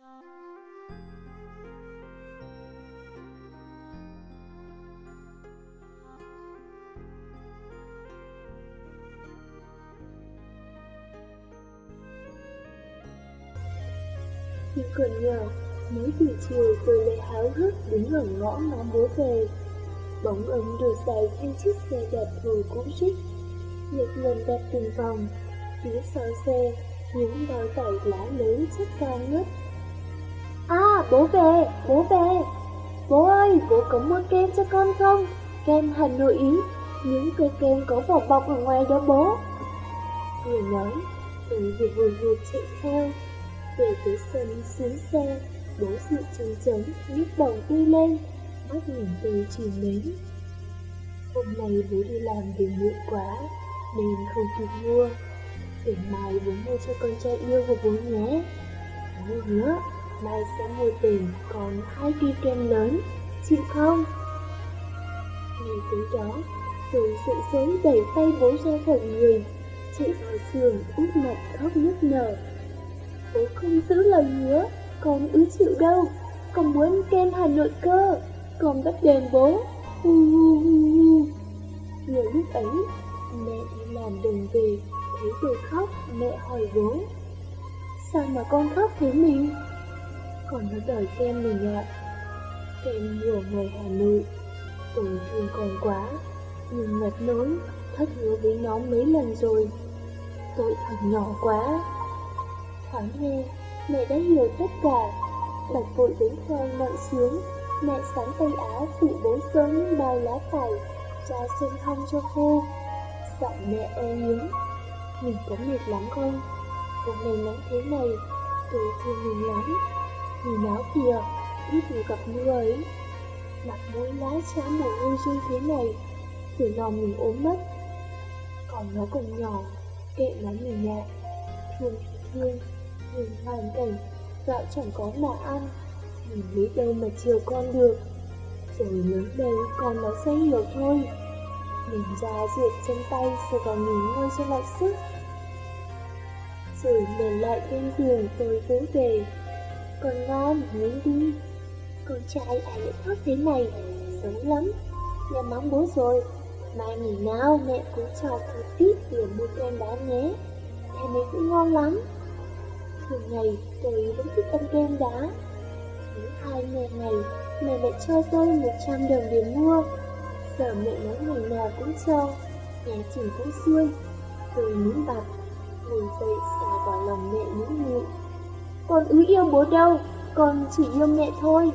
Khi còn nhỏ, mới buổi chiều tôi lại háo hức đứng ở ngõ ngóng bố về. Bóng ấm đổ dài theo chiếc xe đạp thù cũ rích, nhịp lần đạp từng vòng. Phía sau xe, những bao tải lá lớn chất cao ngất. À, bố về, bố về! Bố ơi, bố có mua kem cho con không? Kem Hà Nội ý, những cây kem có vỏ bọc ở ngoài đó bố. Vừa nói, tôi vừa hồi hộp chạy theo. Về tới sân xuống xe, bố dự trống trống, nhức bỏng tươi lên, mắt nhìn tôi chỉ mến. Hôm nay bố đi làm về muộn quá, nên không kịp mua. Để mai bố mua cho con trai yêu của bố nhé. Bố hứa, mai sẽ mua tiền còn 2 cây kem lớn, chịu không? Ngày tới đó, tôi dậy sớm đẩy tay bố ra khỏi người, chạy vào giường úp mặt khóc nức nở. Bố không giữ lời hứa, con ứ chịu đâu, con muốn kem Hà Nội cơ, con bắt đền bố. Hu hu hu hu. Nhiều lúc ấy, mẹ đi làm đồng về, thấy tôi khóc, mẹ hỏi bố: sao mà con khóc thế mình? Con nó đòi kem mình ạ. Kem của ngoài Hà Nội. Tôi thương con quá, nhưng ngặt nỗi, thất hứa với nó mấy lần rồi. Tội thật nhỏ quá. Thoáng nghe, mẹ đã hiểu tất cả. Bạch vội đến khoang nặng xuống, mẹ sắn tay áo phụ bố sơ những bao lá vải ra xuân hong cho khô. Giọng mẹ e yếm: mình có mệt lắm không? Hôm nay nắng thế này, tôi thương mình lắm. Nhìn áo kìa, ít vừa gặp mưa ấy. Mặt mũi lá chã mồ hôi rơi thế này, từ lòng mình ốm mất. Còn nó còn nhỏ, kệ nó mình ạ. Thương thì thương, nhưng hoàn cảnh, gạo chẳng có mà ăn, mình biết đâu mà chiều con được. Rồi lớn đây con nó sẽ hiểu thôi. Mình ra rửa chân tay rồi vào nghỉ ngơi cho lại sức. Rồi lên lại bên giường tôi vỗ về: con ngoan, nghỉ đi. Con trai ai lại khóc thế này, xấu lắm. Nhà mắng bố rồi, mai nghỉ nào mẹ cũng cho thật ít tiền mua kem đá nhé. Kem ấy cũng ngon lắm. Thường ngày tôi vẫn thích ăn kem đá. Thứ hai ngày mẹ lại cho tôi 100 đồng để mua. Giờ mẹ nói ngày nào cũng cho, nhà chỉnh cũng xuôi. Tôi nín bặt, ngồi dậy xà vào lòng mẹ những nhịn: con ứ yêu bố đâu, con chỉ yêu mẹ thôi.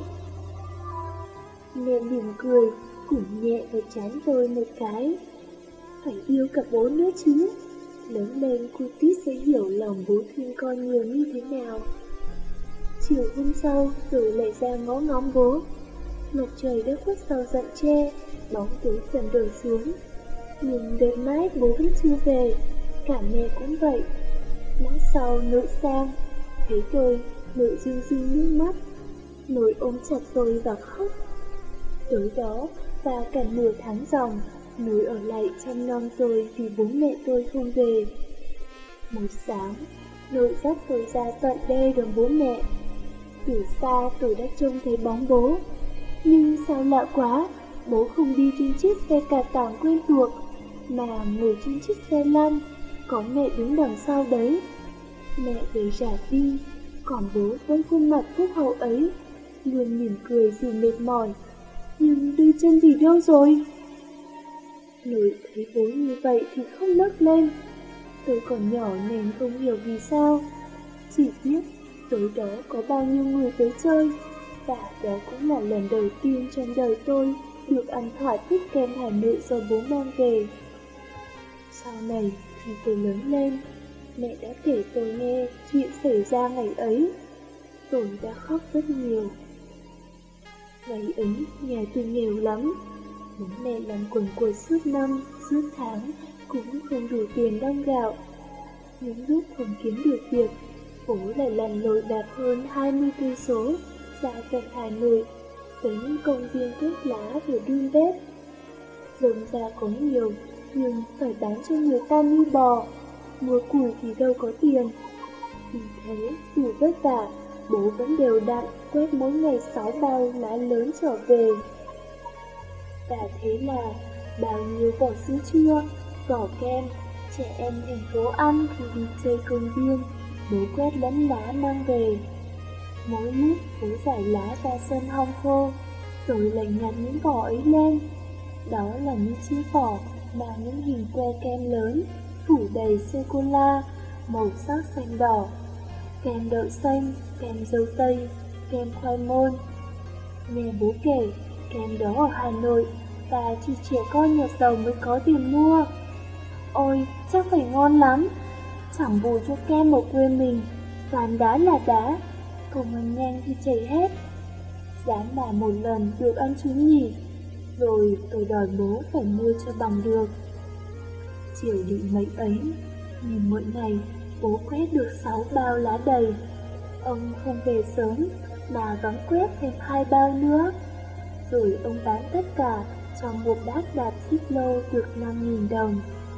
Mẹ mỉm cười, củng nhẹ vào trán tôi một cái: phải yêu cả bố nữa chứ. Lớn lên cô Tít sẽ hiểu lòng bố thương con nhiều như thế nào. Chiều hôm sau, tôi lại ra ngó ngóng bố. Mặt trời đã khuất sau rặng tre, bóng tối dần đổ xuống. Nhưng đợi mãi bố vẫn chưa về, cả mẹ cũng vậy. Lát sau nội sang, thấy tôi, nội rưng rưng nước mắt. Nội ôm chặt tôi và khóc. Tối đó và cả nửa tháng ròng, nội ở lại chăm nom tôi vì bố mẹ tôi không về. Một sáng, nội dắt tôi ra tận đây đón bố mẹ. Từ xa tôi đã trông thấy bóng bố, nhưng sao lạ quá, bố không đi trên chiếc xe cà tàng quen thuộc, mà ngồi trên chiếc xe lăn, có mẹ đứng đằng sau đấy. Mẹ về rả đi, còn bố vẫn khuôn mặt phúc hậu ấy, luôn mỉm cười dù mệt mỏi. Nhưng đôi chân thì đâu rồi? Nội thấy bố như vậy thì khóc nấc lên. Tôi còn nhỏ nên không hiểu vì sao, chỉ biết tối đó có bao nhiêu người tới chơi, và đó cũng là lần đầu tiên trong đời tôi được ăn thỏa thích kem Hà Nội do bố mang về. Sau này khi tôi lớn lên, mẹ đã kể tôi nghe chuyện xảy ra ngày ấy. Tôi đã khóc rất nhiều. Ngày ấy nhà tôi nghèo lắm, bố mẹ làm quần quật suốt năm, suốt tháng cũng không đủ tiền đong gạo. Những lúc không kiếm được việc, bố lại lặn lội đạp hơn 20 cây số ra tận Hà Nội, tới những công viên thuốc lá để đun bếp. Dơm ra có nhiều, nhưng phải bán cho người ta như bò, mua củi thì đâu có tiền. Vì thế, dù vất vả, bố vẫn đều đặn quét mỗi ngày 6 bao lá lớn trở về. Và thế là bao nhiêu vỏ sữa chua, vỏ kem, trẻ em thành phố ăn thì đi chơi công viên, bố quét lẫn lá mang về. Mỗi lúc bố giải lá ra sân hong khô, rồi lại nhặt những vỏ ấy lên. Đó là những chiếc vỏ mang những hình que kem lớn, phủ đầy sô-cô-la, màu sắc xanh đỏ, kem đậu xanh, kem dâu tây, kem khoai môn. Nghe bố kể, kem đó ở Hà Nội và chỉ trẻ con nhà giàu mới có tiền mua. Ôi, chắc phải ngon lắm. Chẳng bù cho kem ở quê mình, toàn đá là đá, không ăn nhanh thì chảy hết. Dám mà một lần được ăn trúng nhỉ, rồi tôi đòi bố phải mua cho bằng được. Chiều định mệnh ấy, nhìn mỗi ngày bố quét được 6 bao lá đầy. Ông không về sớm mà gắng quét thêm 2 bao nữa. Rồi ông bán tất cả cho một bát đạp xích lô được 5.000 đồng.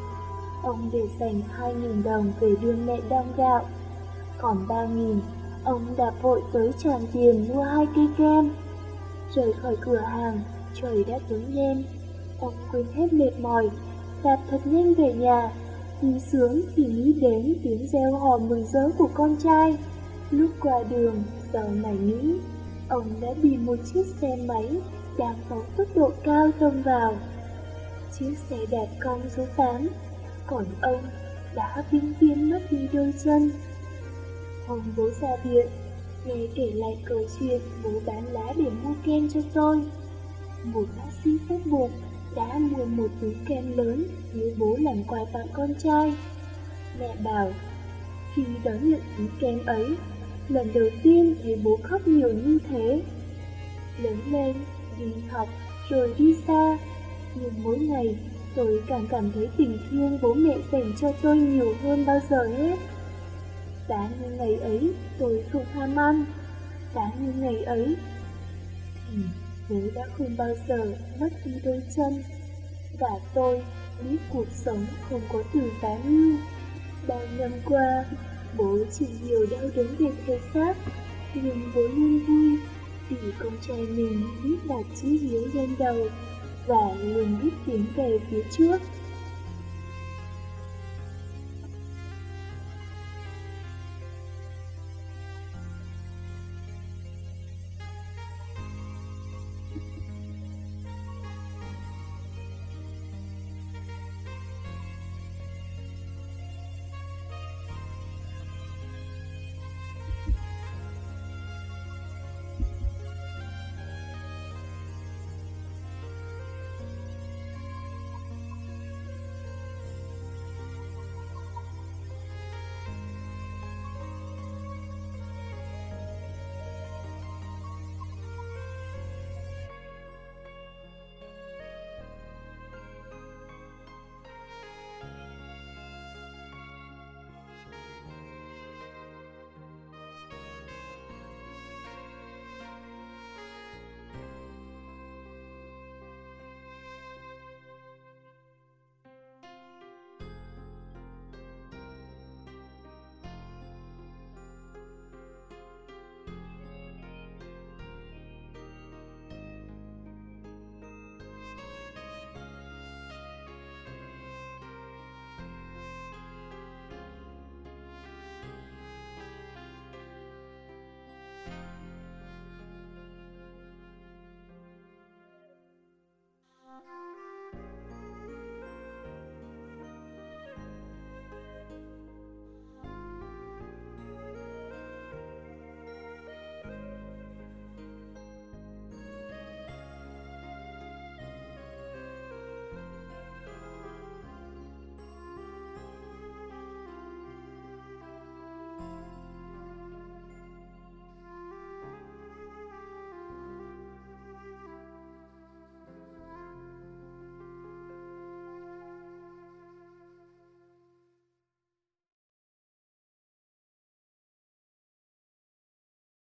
Ông để dành 2.000 đồng về đưa mẹ đong gạo. Còn 3.000, ông đạp vội tới tràn tiền mua 2 cây kem. Rời khỏi cửa hàng, trời đã tối đen. Ông quên hết mệt mỏi, đạp thật nhanh về nhà. Đi sướng thì nghĩ đến tiếng reo hò mừng rỡ của con trai. Lúc qua đường, giờ này nghĩ, ông đã bị một chiếc xe máy đang phóng tốc độ cao tông vào. Chiếc xe đạp cong số 8, còn ông đã vĩnh viễn mất đi đôi chân. Hôm bố ra viện, nghe kể lại câu chuyện bố bán lá để mua kem cho tôi. Một bác sĩ tốt bụng đã mua một túi kem lớn với bố làm quà tặng con trai. Mẹ bảo, khi đón nhận túi kem ấy, lần đầu tiên thấy bố khóc nhiều như thế. Lớn lên, đi học, rồi đi xa, nhưng mỗi ngày tôi càng cảm thấy tình thương bố mẹ dành cho tôi nhiều hơn bao giờ hết. Giá như ngày ấy tôi không ham ăn, giá như ngày ấy thì bố đã không bao giờ mất đi đôi chân. Và tôi biết cuộc sống không có từ giá như. Bao năm qua, bố chỉ nhiều đau đớn về thể xác, nhưng bố luôn vui vì con trai mình biết đặt chữ hiếu lên đầu và luôn biết tiến về phía trước.